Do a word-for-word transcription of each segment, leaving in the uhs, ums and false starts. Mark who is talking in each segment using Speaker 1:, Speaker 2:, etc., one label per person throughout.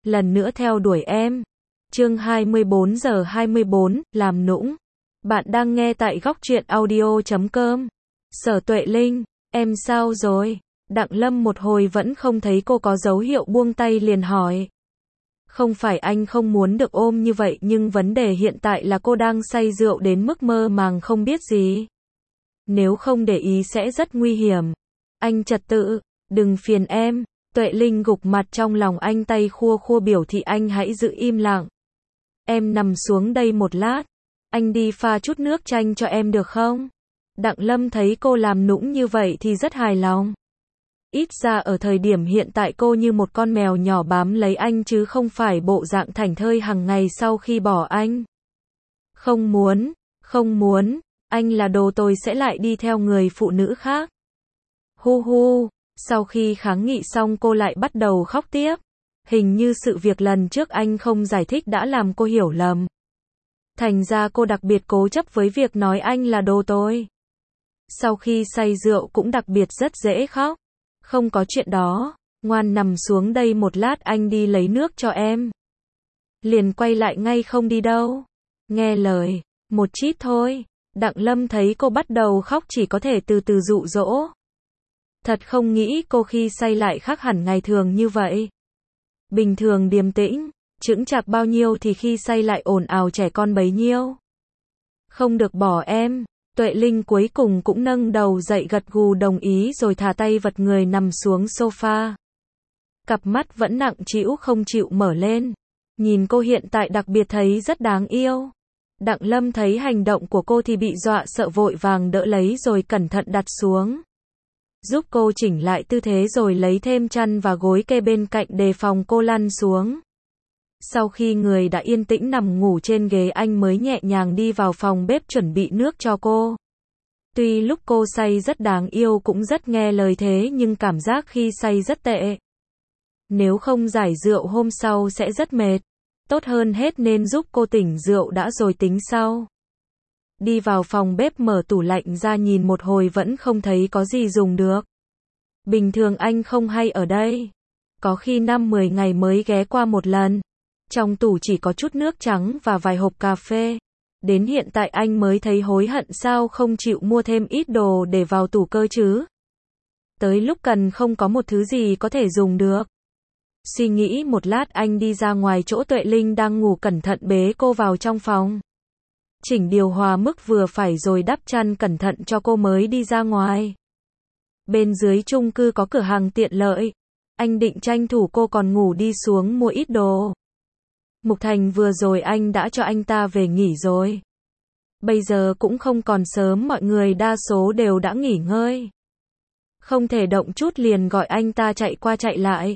Speaker 1: lần nữa theo đuổi em. Chương hai mươi bốn giờ hai mươi bốn, làm nũng. Bạn đang nghe tại góc truyện audio chấm com. Sở Tuệ Linh, em sao rồi? Đặng Lâm một hồi vẫn không thấy cô có dấu hiệu buông tay liền hỏi. Không phải anh không muốn được ôm như vậy, nhưng vấn đề hiện tại là cô đang say rượu đến mức mơ màng không biết gì. Nếu không để ý sẽ rất nguy hiểm. Anh trật tự, đừng phiền em. Tuệ Linh gục mặt trong lòng anh, tay khua khua biểu thị anh hãy giữ im lặng. Em nằm xuống đây một lát. Anh đi pha chút nước chanh cho em được không? Đặng Lâm thấy cô làm nũng như vậy thì rất hài lòng. Ít ra ở thời điểm hiện tại cô như một con mèo nhỏ bám lấy anh chứ không phải bộ dạng thảnh thơi hàng ngày sau khi bỏ anh. Không muốn, không muốn, anh là đồ tồi sẽ lại đi theo người phụ nữ khác. Hu hu, sau khi kháng nghị xong cô lại bắt đầu khóc tiếp. Hình như sự việc lần trước anh không giải thích đã làm cô hiểu lầm. Thành ra cô đặc biệt cố chấp với việc nói anh là đồ tồi. Sau khi say rượu cũng đặc biệt rất dễ khóc. Không có chuyện đó, ngoan nằm xuống đây một lát, anh đi lấy nước cho em. Liền quay lại ngay, không đi đâu. Nghe lời, một chít thôi. Đặng Lâm thấy cô bắt đầu khóc chỉ có thể từ từ dụ dỗ. Thật không nghĩ cô khi say lại khác hẳn ngày thường như vậy. Bình thường điềm tĩnh, chững chạc bao nhiêu thì khi say lại ồn ào trẻ con bấy nhiêu. Không được bỏ em. Tuệ Linh cuối cùng cũng nâng đầu dậy gật gù đồng ý rồi thả tay vật người nằm xuống sofa. Cặp mắt vẫn nặng trĩu không chịu mở lên. Nhìn cô hiện tại đặc biệt thấy rất đáng yêu. Đặng Lâm thấy hành động của cô thì bị dọa sợ, vội vàng đỡ lấy rồi cẩn thận đặt xuống. Giúp cô chỉnh lại tư thế rồi lấy thêm chăn và gối kê bên cạnh đề phòng cô lăn xuống. Sau khi người đã yên tĩnh nằm ngủ trên ghế, anh mới nhẹ nhàng đi vào phòng bếp chuẩn bị nước cho cô. Tuy lúc cô say rất đáng yêu cũng rất nghe lời thế nhưng cảm giác khi say rất tệ. Nếu không giải rượu hôm sau sẽ rất mệt. Tốt hơn hết nên giúp cô tỉnh rượu đã rồi tính sau. Đi vào phòng bếp mở tủ lạnh ra nhìn một hồi vẫn không thấy có gì dùng được. Bình thường anh không hay ở đây. Có khi năm mười ngày mới ghé qua một lần. Trong tủ chỉ có chút nước trắng và vài hộp cà phê. Đến hiện tại anh mới thấy hối hận sao không chịu mua thêm ít đồ để vào tủ cơ chứ. Tới lúc cần không có một thứ gì có thể dùng được. Suy nghĩ một lát anh đi ra ngoài chỗ Tuệ Linh đang ngủ, cẩn thận bế cô vào trong phòng. Chỉnh điều hòa mức vừa phải rồi đắp chăn cẩn thận cho cô mới đi ra ngoài. Bên dưới chung cư có cửa hàng tiện lợi. Anh định tranh thủ cô còn ngủ đi xuống mua ít đồ. Mục Thành vừa rồi anh đã cho anh ta về nghỉ rồi. Bây giờ cũng không còn sớm, mọi người đa số đều đã nghỉ ngơi. Không thể động chút liền gọi anh ta chạy qua chạy lại.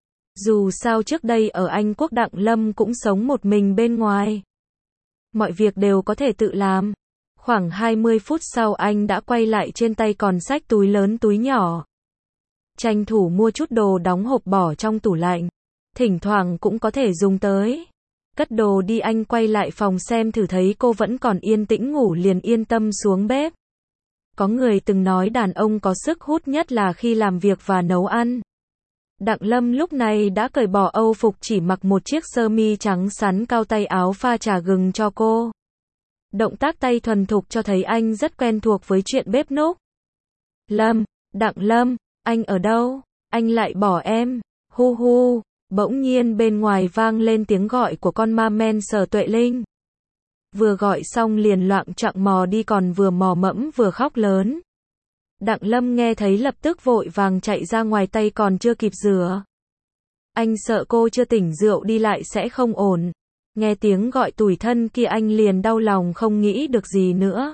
Speaker 1: Dù sao trước đây ở Anh Quốc Đặng Lâm cũng sống một mình bên ngoài. Mọi việc đều có thể tự làm. Khoảng hai mươi phút sau anh đã quay lại, trên tay còn xách túi lớn túi nhỏ. Tranh thủ mua chút đồ đóng hộp bỏ trong tủ lạnh. Thỉnh thoảng cũng có thể dùng tới. Cất đồ đi, anh quay lại phòng xem thử thấy cô vẫn còn yên tĩnh ngủ liền yên tâm xuống bếp. Có người từng nói đàn ông có sức hút nhất là khi làm việc và nấu ăn. Đặng Lâm lúc này đã cởi bỏ âu phục, chỉ mặc một chiếc sơ mi trắng sắn cao tay áo pha trà gừng cho cô. Động tác tay thuần thục cho thấy anh rất quen thuộc với chuyện bếp núc. Lâm, Đặng Lâm, anh ở đâu? Anh lại bỏ em. Hu hu. Bỗng nhiên bên ngoài vang lên tiếng gọi của con ma men Sở Tuệ Linh. Vừa gọi xong liền loạng choạng mò đi, còn vừa mò mẫm vừa khóc lớn. Đặng Lâm nghe thấy lập tức vội vàng chạy ra ngoài, tay còn chưa kịp rửa. Anh sợ cô chưa tỉnh rượu đi lại sẽ không ổn. Nghe tiếng gọi tủi thân kia anh liền đau lòng không nghĩ được gì nữa.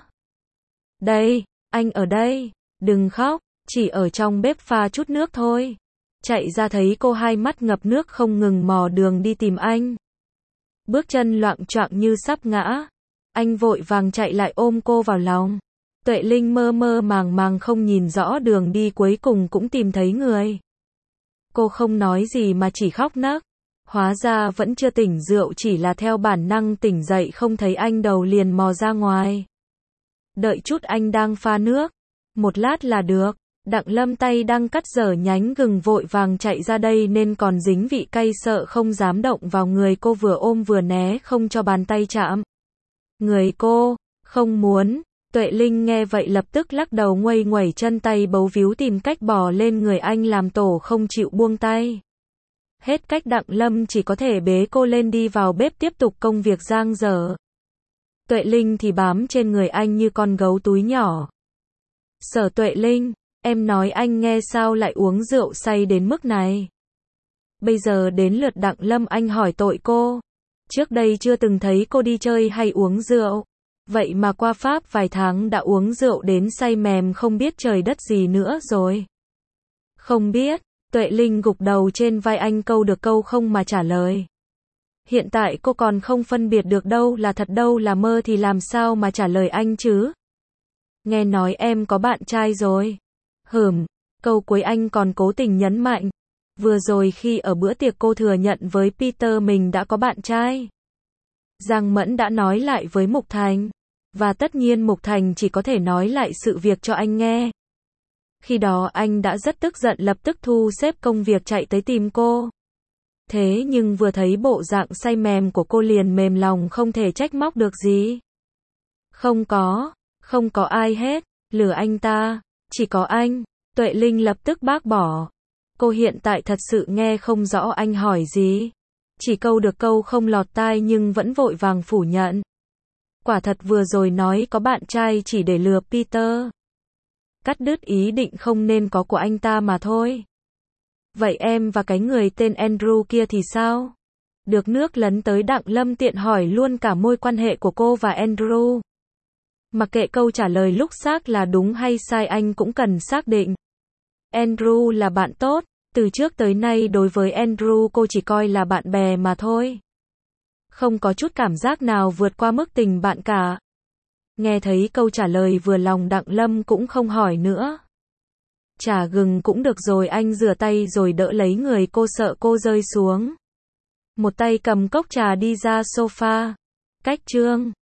Speaker 1: Đây, anh ở đây, đừng khóc, chỉ ở trong bếp pha chút nước thôi. Chạy ra thấy cô hai mắt ngập nước không ngừng mò đường đi tìm anh. Bước chân loạng choạng như sắp ngã. Anh vội vàng chạy lại ôm cô vào lòng. Tuệ Linh mơ mơ màng màng không nhìn rõ đường đi, cuối cùng cũng tìm thấy người. Cô không nói gì mà chỉ khóc nấc. Hóa ra vẫn chưa tỉnh rượu, chỉ là theo bản năng tỉnh dậy không thấy anh đầu liền mò ra ngoài. Đợi chút, anh đang pha nước. Một lát là được. Đặng Lâm tay đang cắt dở nhánh gừng vội vàng chạy ra đây nên còn dính vị cay sợ không dám động vào người cô, vừa ôm vừa né không cho bàn tay chạm. Người cô, không muốn. Tuệ Linh nghe vậy lập tức lắc đầu nguây nguẩy chân tay bấu víu tìm cách bò lên người anh làm tổ không chịu buông tay. Hết cách Đặng Lâm chỉ có thể bế cô lên đi vào bếp tiếp tục công việc dang dở. Tuệ Linh thì bám trên người anh như con gấu túi nhỏ. Sở Tuệ Linh, em nói anh nghe sao lại uống rượu say đến mức này. Bây giờ đến lượt Đặng Lâm anh hỏi tội cô. Trước đây chưa từng thấy cô đi chơi hay uống rượu. Vậy mà qua Pháp vài tháng đã uống rượu đến say mềm không biết trời đất gì nữa rồi. Không biết. Tuệ Linh gục đầu trên vai anh câu được câu không mà trả lời. Hiện tại cô còn không phân biệt được đâu là thật đâu là mơ thì làm sao mà trả lời anh chứ. Nghe nói em có bạn trai rồi. Hửm, câu cuối anh còn cố tình nhấn mạnh. Vừa rồi khi ở bữa tiệc cô thừa nhận với Peter mình đã có bạn trai. Giang Mẫn đã nói lại với Mục Thành. Và tất nhiên Mục Thành chỉ có thể nói lại sự việc cho anh nghe. Khi đó anh đã rất tức giận lập tức thu xếp công việc chạy tới tìm cô. Thế nhưng vừa thấy bộ dạng say mềm của cô liền mềm lòng không thể trách móc được gì. Không có, không có ai hết, lừa anh ta, chỉ có anh. Tuệ Linh lập tức bác bỏ. Cô hiện tại thật sự nghe không rõ anh hỏi gì. Chỉ câu được câu không lọt tai nhưng vẫn vội vàng phủ nhận. Quả thật vừa rồi nói có bạn trai chỉ để lừa Peter. Cắt đứt ý định không nên có của anh ta mà thôi. Vậy em và cái người tên Andrew kia thì sao? Được nước lấn tới Đặng Lâm tiện hỏi luôn cả mối quan hệ của cô và Andrew. Mặc kệ câu trả lời lúc xác là đúng hay sai anh cũng cần xác định. Andrew là bạn tốt, từ trước tới nay đối với Andrew cô chỉ coi là bạn bè mà thôi. Không có chút cảm giác nào vượt qua mức tình bạn cả. Nghe thấy câu trả lời vừa lòng Đặng Lâm cũng không hỏi nữa. Trà gừng cũng được rồi, anh rửa tay rồi đỡ lấy người cô sợ cô rơi xuống. Một tay cầm cốc trà đi ra sofa. Cách chương